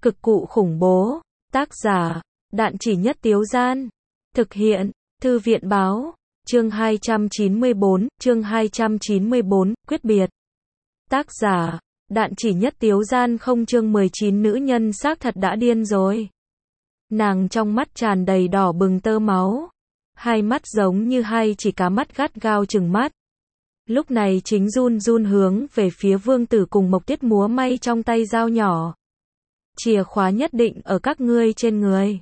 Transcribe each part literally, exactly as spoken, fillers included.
Cực cụ khủng bố. Tác giả, Đạn Chỉ Nhất Tiếu Gian. Thực hiện, Thư viện Báo. Chương hai trăm chín mươi bốn, chương hai trăm chín mươi bốn, quyết biệt. Tác giả, Đạn Chỉ Nhất Tiếu Gian. Không. Chương mười chín. Nữ nhân xác thật đã điên rồi. Nàng trong mắt tràn đầy đỏ bừng tơ máu. Hai mắt giống như hai chỉ cá mắt gắt gao trừng mắt. Lúc này chính run run hướng về phía Vương Tử cùng Mộc Tiết múa may trong tay dao nhỏ. Chìa khóa nhất định ở các ngươi trên người.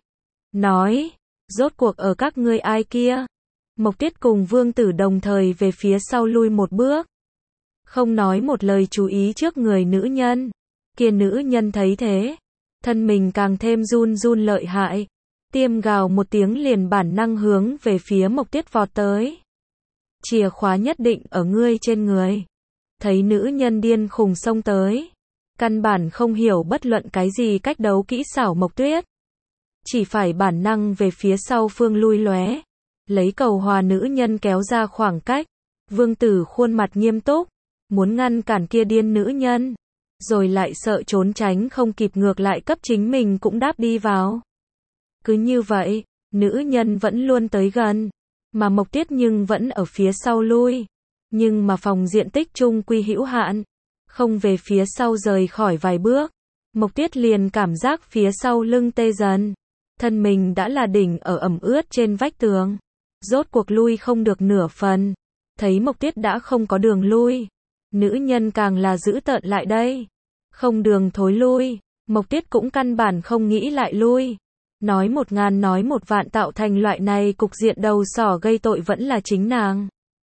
Nói, rốt cuộc ở các ngươi ai kia? Mộc Tiết cùng Vương Tử đồng thời về phía sau lui một bước. Không nói một lời chú ý trước người nữ nhân. Kia nữ nhân thấy thế. Thân mình càng thêm run run lợi hại. Tiêm gào một tiếng liền bản năng hướng về phía Mộc Tiết vọt tới. Chìa khóa nhất định ở ngươi trên người. Thấy nữ nhân điên khùng xông tới. Căn bản không hiểu bất luận cái gì cách đấu kỹ xảo Mộc Tuyết. Chỉ phải bản năng về phía sau phương lui lóe. Lấy cầu hòa nữ nhân kéo ra khoảng cách. Vương Tử khuôn mặt nghiêm túc. Muốn ngăn cản kia điên nữ nhân. Rồi lại sợ trốn tránh không kịp ngược lại cấp chính mình cũng đáp đi vào. Cứ như vậy, nữ nhân vẫn luôn tới gần. Mà Mộc Tiết nhưng vẫn ở phía sau lui. Nhưng mà phòng diện tích chung quy hữu hạn. Không về phía sau rời khỏi vài bước. Mộc Tiết liền cảm giác phía sau lưng tê dần. Thân mình đã là đỉnh ở ẩm ướt trên vách tường. Rốt cuộc lui không được nửa phần. Thấy Mộc Tiết đã không có đường lui. Nữ nhân càng là giữ tợn lại đây. Không đường thối lui. Mộc Tiết cũng căn bản không nghĩ lại lui. Nói một ngàn nói một vạn tạo thành loại này cục diện đầu sỏ gây tội vẫn là chính nàng.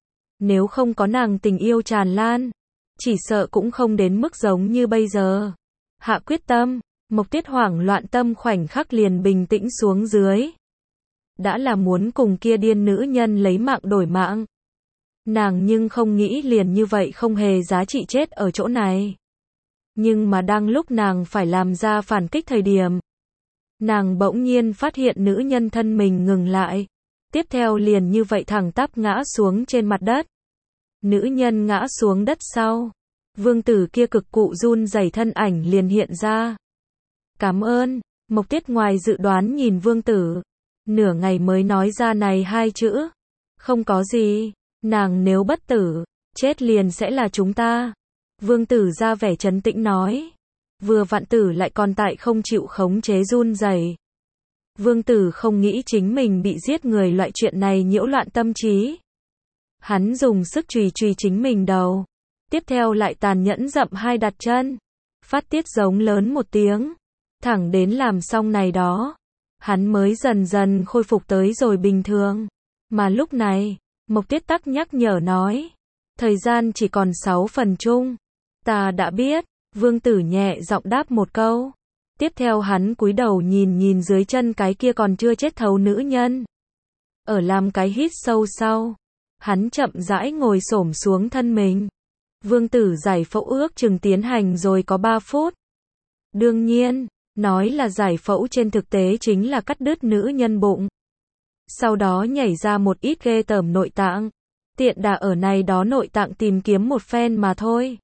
Nếu không có nàng tình yêu tràn lan. Chỉ sợ cũng không đến mức giống như bây giờ. Hạ quyết tâm. Mộc Tiết hoảng loạn tâm khoảnh khắc liền bình tĩnh xuống dưới. Đã là muốn cùng kia điên nữ nhân lấy mạng đổi mạng. Nàng nhưng không nghĩ liền như vậy không hề giá trị chết ở chỗ này. Nhưng mà đang lúc nàng phải làm ra phản kích thời điểm. Nàng bỗng nhiên phát hiện nữ nhân thân mình ngừng lại. Tiếp theo liền như vậy thẳng tắp ngã xuống trên mặt đất. Nữ nhân ngã xuống đất sau. Vương Tử kia cực cụ run rẩy thân ảnh liền hiện ra. Cảm ơn. Mộc Tiết ngoài dự đoán nhìn Vương Tử. Nửa ngày mới nói ra này hai chữ. Không có gì. Nàng nếu bất tử, chết liền sẽ là chúng ta. Vương Tử ra vẻ trấn tĩnh nói. Vừa vặn Tử lại còn tại không chịu khống chế run rẩy. Vương Tử không nghĩ chính mình bị giết người loại chuyện này nhiễu loạn tâm trí. Hắn dùng sức chùy chùy chính mình đầu. Tiếp theo lại tàn nhẫn dậm hai đặt chân. Phát tiết giống lớn một tiếng. Thẳng đến làm xong này đó. Hắn mới dần dần khôi phục tới rồi bình thường. Mà lúc này, Mộc Tiết tắc nhắc nhở nói. Thời gian chỉ còn sáu phần chung. Ta đã biết. Vương Tử nhẹ giọng đáp một câu. Tiếp theo hắn cúi đầu nhìn nhìn dưới chân cái kia còn chưa chết thấu nữ nhân. Ở làm cái hít sâu sau. Hắn chậm rãi ngồi xổm xuống thân mình. Vương Tử giải phẫu ước chừng tiến hành rồi có ba phút. Đương nhiên, nói là giải phẫu trên thực tế chính là cắt đứt nữ nhân bụng. Sau đó nhảy ra một ít ghê tởm nội tạng. Tiện đà ở này đó nội tạng tìm kiếm một phen mà thôi.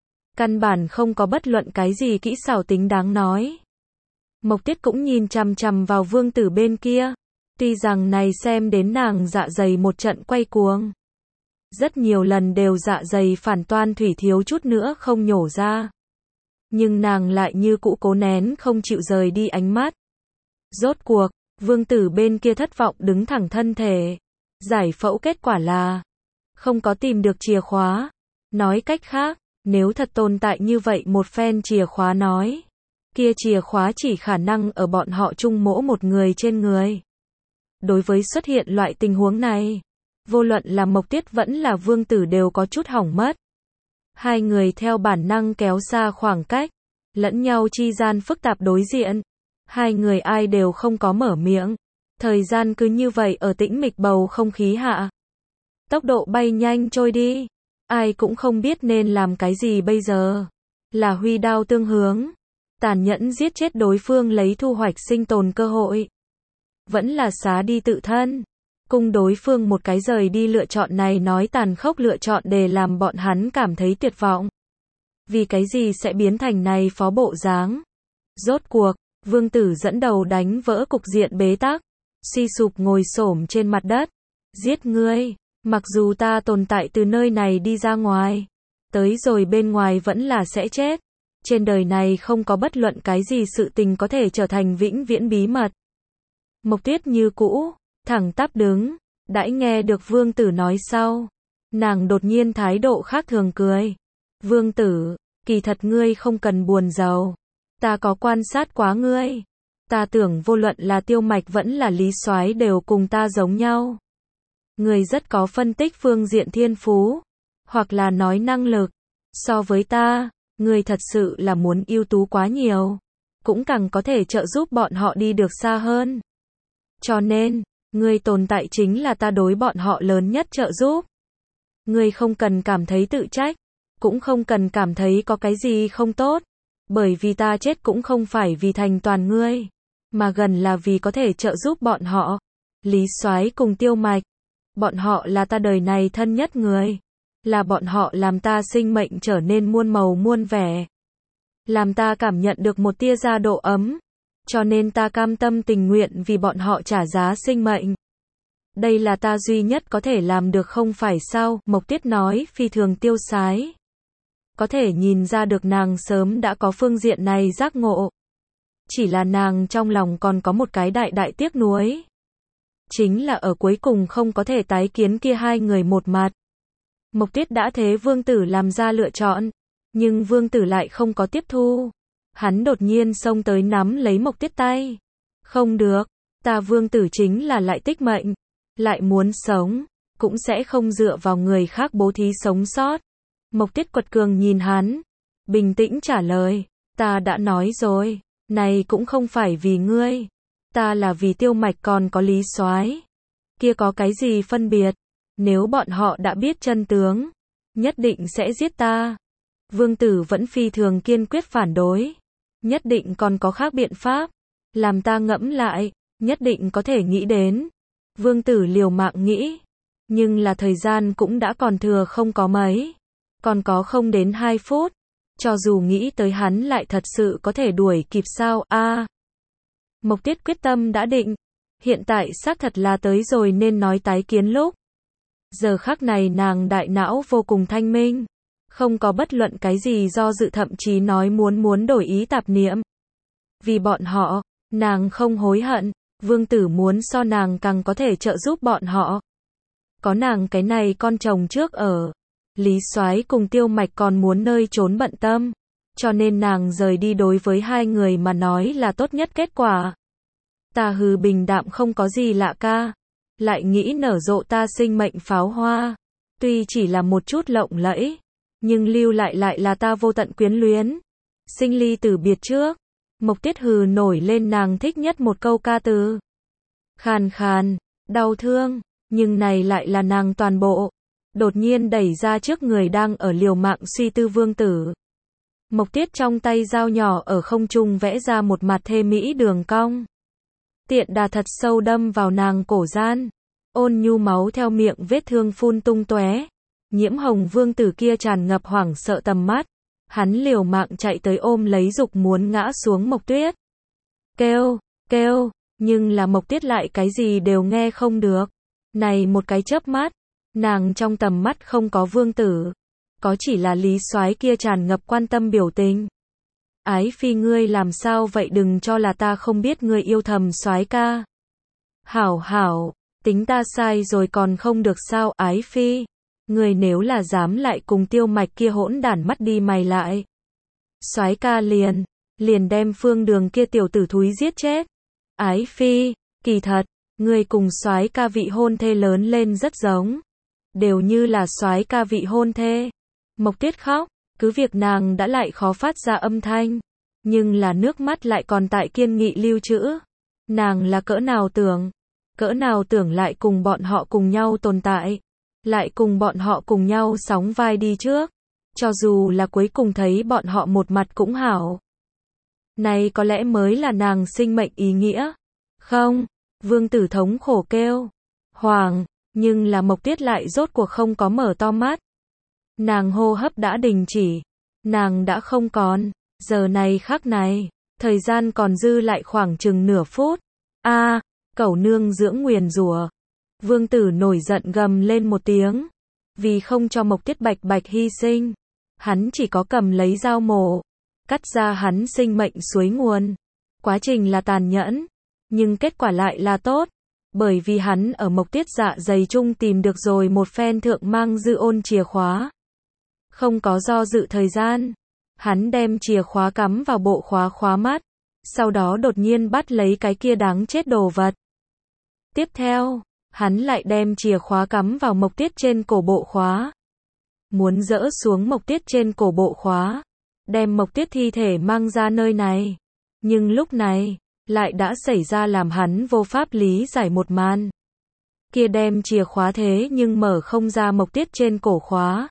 Căn bản không có bất luận cái gì kỹ xảo tính đáng nói. Mộc Tiết cũng nhìn chằm chằm vào Vương Tử bên kia. Tuy rằng này xem đến nàng dạ dày một trận quay cuồng. Rất nhiều lần đều dạ dày phản toan thủy thiếu chút nữa không nhổ ra. Nhưng nàng lại như cũ cố nén không chịu rời đi ánh mắt. Rốt cuộc, Vương Tử bên kia thất vọng đứng thẳng thân thể. Giải phẫu kết quả là không có tìm được chìa khóa. Nói cách khác, nếu thật tồn tại như vậy một phen chìa khóa nói. Kia chìa khóa chỉ khả năng ở bọn họ chung mỗi một người trên người. Đối với xuất hiện loại tình huống này, vô luận là Mộc Tiết vẫn là Vương Tử đều có chút hỏng mất. Hai người theo bản năng kéo xa khoảng cách, lẫn nhau chi gian phức tạp đối diện. Hai người ai đều không có mở miệng. Thời gian cứ như vậy ở tĩnh mịch bầu không khí hạ. Tốc độ bay nhanh trôi đi. Ai cũng không biết nên làm cái gì bây giờ. Là huy đao tương hướng. Tàn nhẫn giết chết đối phương lấy thu hoạch sinh tồn cơ hội. Vẫn là xá đi tự thân. Cung đối phương một cái rời đi lựa chọn này nói tàn khốc lựa chọn để làm bọn hắn cảm thấy tuyệt vọng. Vì cái gì sẽ biến thành này phó bộ dáng? Rốt cuộc, Vương Tử dẫn đầu đánh vỡ cục diện bế tắc, suy sụp ngồi xổm trên mặt đất. Giết ngươi, mặc dù ta tồn tại từ nơi này đi ra ngoài, tới rồi bên ngoài vẫn là sẽ chết. Trên đời này không có bất luận cái gì sự tình có thể trở thành vĩnh viễn bí mật. Mộc Tuyết như cũ, thẳng tắp đứng, đãi nghe được Vương Tử nói sau. Nàng đột nhiên thái độ khác thường cười. Vương Tử, kỳ thật ngươi không cần buồn rầu. Ta có quan sát quá ngươi. Ta tưởng vô luận là Tiêu Mạch vẫn là Lý Soái đều cùng ta giống nhau. Ngươi rất có phân tích phương diện thiên phú, hoặc là nói năng lực. So với ta, ngươi thật sự là muốn ưu tú quá nhiều. Cũng càng có thể trợ giúp bọn họ đi được xa hơn. Cho nên, ngươi tồn tại chính là ta đối bọn họ lớn nhất trợ giúp. Ngươi không cần cảm thấy tự trách, cũng không cần cảm thấy có cái gì không tốt. Bởi vì ta chết cũng không phải vì thành toàn ngươi, mà gần là vì có thể trợ giúp bọn họ. Lý Soái cùng Tiêu Mạch, bọn họ là ta đời này thân nhất người. Là bọn họ làm ta sinh mệnh trở nên muôn màu muôn vẻ. Làm ta cảm nhận được một tia gia độ ấm. Cho nên ta cam tâm tình nguyện vì bọn họ trả giá sinh mệnh. Đây là ta duy nhất có thể làm được không phải sao? Mộc Tuyết nói phi thường tiêu sái. Có thể nhìn ra được nàng sớm đã có phương diện này giác ngộ. Chỉ là nàng trong lòng còn có một cái đại đại tiếc nuối. Chính là ở cuối cùng không có thể tái kiến kia hai người một mặt. Mộc Tuyết đã thế Vương Tử làm ra lựa chọn. Nhưng Vương Tử lại không có tiếp thu. Hắn đột nhiên xông tới nắm lấy Mộc Tuyết tay. Không được, ta Vương Tử chính là lại tích mệnh. Lại muốn sống, cũng sẽ không dựa vào người khác bố thí sống sót. Mộc Tuyết quật cường nhìn hắn, bình tĩnh trả lời, ta đã nói rồi, này cũng không phải vì ngươi, ta là vì Tiêu Mạch còn có Lý Soái. Kia có cái gì phân biệt, nếu bọn họ đã biết chân tướng, nhất định sẽ giết ta. Vương Tử vẫn phi thường kiên quyết phản đối, nhất định còn có khác biện pháp, làm ta ngẫm lại, nhất định có thể nghĩ đến. Vương Tử liều mạng nghĩ, nhưng là thời gian cũng đã còn thừa không có mấy. Còn có không đến hai phút, cho dù nghĩ tới hắn lại thật sự có thể đuổi kịp sao a? À, Mộc Tuyết quyết tâm đã định, hiện tại xác thật là tới rồi nên nói tái kiến lúc. Giờ khắc này nàng đại não vô cùng thanh minh, không có bất luận cái gì do dự thậm chí nói muốn muốn đổi ý tạp niệm. Vì bọn họ, nàng không hối hận, Vương Tử muốn so nàng càng có thể trợ giúp bọn họ. Có nàng cái này con chồng trước ở. Lý Soái cùng Tiêu Mạch còn muốn nơi trốn bận tâm, cho nên nàng rời đi đối với hai người mà nói là tốt nhất kết quả. Ta hừ bình đạm không có gì lạ ca, lại nghĩ nở rộ ta sinh mệnh pháo hoa, tuy chỉ là một chút lộng lẫy, nhưng lưu lại lại là ta vô tận quyến luyến. Sinh ly tử biệt trước, Mộc Tuyết hừ nổi lên nàng thích nhất một câu ca từ. Khàn khàn, đau thương, nhưng này lại là nàng toàn bộ. Đột nhiên đẩy ra trước người đang ở liều mạng suy tư Vương Tử. Mộc Tuyết trong tay dao nhỏ ở không trung vẽ ra một mặt thê mỹ đường cong. Tiện đà thật sâu đâm vào nàng cổ gian. Ôn nhu máu theo miệng vết thương phun tung tóe. Nhiễm hồng Vương Tử kia tràn ngập hoảng sợ tầm mắt. Hắn liều mạng chạy tới ôm lấy dục muốn ngã xuống Mộc Tuyết. Kêu, kêu, nhưng là Mộc Tuyết lại cái gì đều nghe không được. Này một cái chớp mắt. Nàng trong tầm mắt không có Vương Tử, có chỉ là Lý Soái kia tràn ngập quan tâm biểu tình. Ái phi ngươi làm sao vậy, đừng cho là ta không biết ngươi yêu thầm Soái ca. Hảo hảo, tính ta sai rồi còn không được sao? Ái phi, ngươi nếu là dám lại cùng Tiêu Mạch kia hỗn đản mắt đi mày lại. Soái ca liền, liền đem Phương Đường kia tiểu tử thúi giết chết. Ái phi, kỳ thật, ngươi cùng Soái ca vị hôn thê lớn lên rất giống. Đều như là Soái ca vị hôn thê. Mộc Tuyết khóc, cứ việc nàng đã lại khó phát ra âm thanh, nhưng là nước mắt lại còn tại kiên nghị lưu trữ. Nàng là cỡ nào tưởng, cỡ nào tưởng lại cùng bọn họ cùng nhau tồn tại, lại cùng bọn họ cùng nhau sóng vai đi trước, cho dù là cuối cùng thấy bọn họ một mặt cũng hảo. Này có lẽ mới là nàng sinh mệnh ý nghĩa. Không, Vương Tử thống khổ kêu. Hoàng. Nhưng là Mộc Tuyết lại rốt cuộc không có mở to mắt. Nàng hô hấp đã đình chỉ. Nàng đã không còn. Giờ này khắc này, Thời gian còn dư lại khoảng chừng nửa phút. A, cẩu nương dưỡng nguyền rủa. Vương Tử nổi giận gầm lên một tiếng. Vì không cho Mộc Tiết Bạch Bạch hy sinh, hắn chỉ có cầm lấy dao mổ, cắt ra hắn sinh mệnh suối nguồn. Quá trình là tàn nhẫn, nhưng kết quả lại là tốt. Bởi vì hắn ở Mộc Tiết dạ dày chung tìm được rồi một phen thượng mang dư ôn chìa khóa. Không có do dự thời gian, hắn đem chìa khóa cắm vào bộ khóa khóa mắt, sau đó đột nhiên bắt lấy cái kia đáng chết đồ vật. Tiếp theo, hắn lại đem chìa khóa cắm vào Mộc Tiết trên cổ bộ khóa. Muốn dỡ xuống Mộc Tiết trên cổ bộ khóa, đem Mộc Tiết thi thể mang ra nơi này. Nhưng lúc này, lại đã xảy ra làm hắn vô pháp lý giải một màn. Kia đem chìa khóa thế nhưng mở không ra Mộc Tiết trên cổ khóa.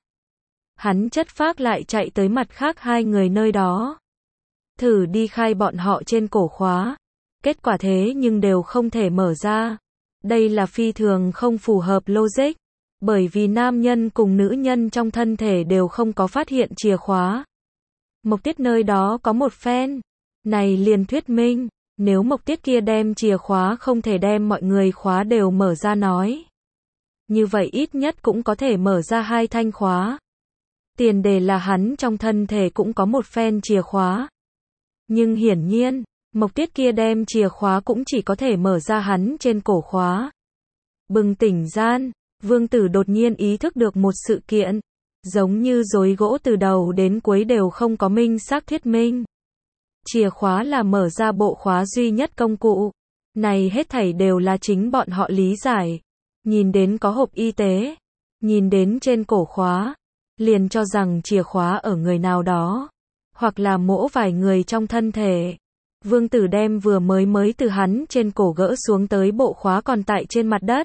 Hắn chất phác lại chạy tới mặt khác hai người nơi đó. Thử đi khai bọn họ trên cổ khóa. Kết quả thế nhưng đều không thể mở ra. Đây là phi thường không phù hợp logic. Bởi vì nam nhân cùng nữ nhân trong thân thể đều không có phát hiện chìa khóa. Mộc Tiết nơi đó có một phen. Này liền thuyết minh, nếu Mộc Tiết kia đem chìa khóa không thể đem mọi người khóa đều mở ra nói. Như vậy ít nhất cũng có thể mở ra hai thanh khóa. Tiền đề là hắn trong thân thể cũng có một phen chìa khóa. Nhưng hiển nhiên, Mộc Tiết kia đem chìa khóa cũng chỉ có thể mở ra hắn trên cổ khóa. Bừng tỉnh gian, Vương Tử đột nhiên ý thức được một sự kiện. Giống như rối gỗ từ đầu đến cuối đều không có minh xác thuyết minh. Chìa khóa là mở ra bộ khóa duy nhất công cụ. Này hết thảy đều là chính bọn họ lý giải. Nhìn đến có hộp y tế, nhìn đến trên cổ khóa, liền cho rằng chìa khóa ở người nào đó, hoặc là mỗ vài người trong thân thể. Vương Tử đem vừa mới mới từ hắn trên cổ gỡ xuống tới bộ khóa còn tại trên mặt đất.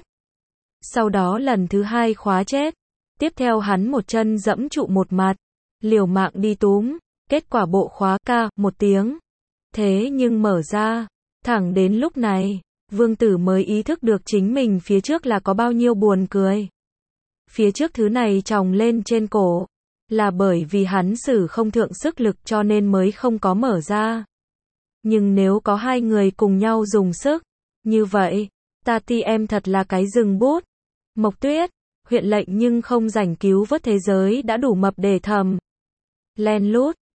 Sau đó lần thứ hai khóa chết. Tiếp theo hắn một chân dẫm trụ một mặt, liều mạng đi túm, kết quả bộ khóa ca một tiếng. Thế nhưng mở ra, thẳng đến lúc này, Vương Tử mới ý thức được chính mình phía trước là có bao nhiêu buồn cười. Phía trước thứ này tròng lên trên cổ, là bởi vì hắn sử không thượng sức lực cho nên mới không có mở ra. Nhưng nếu có hai người cùng nhau dùng sức, như vậy, Tati em thật là cái rừng bút. Mộc Tuyết, huyện lệnh nhưng không rảnh cứu vớt thế giới đã đủ mập để thầm. Len lút,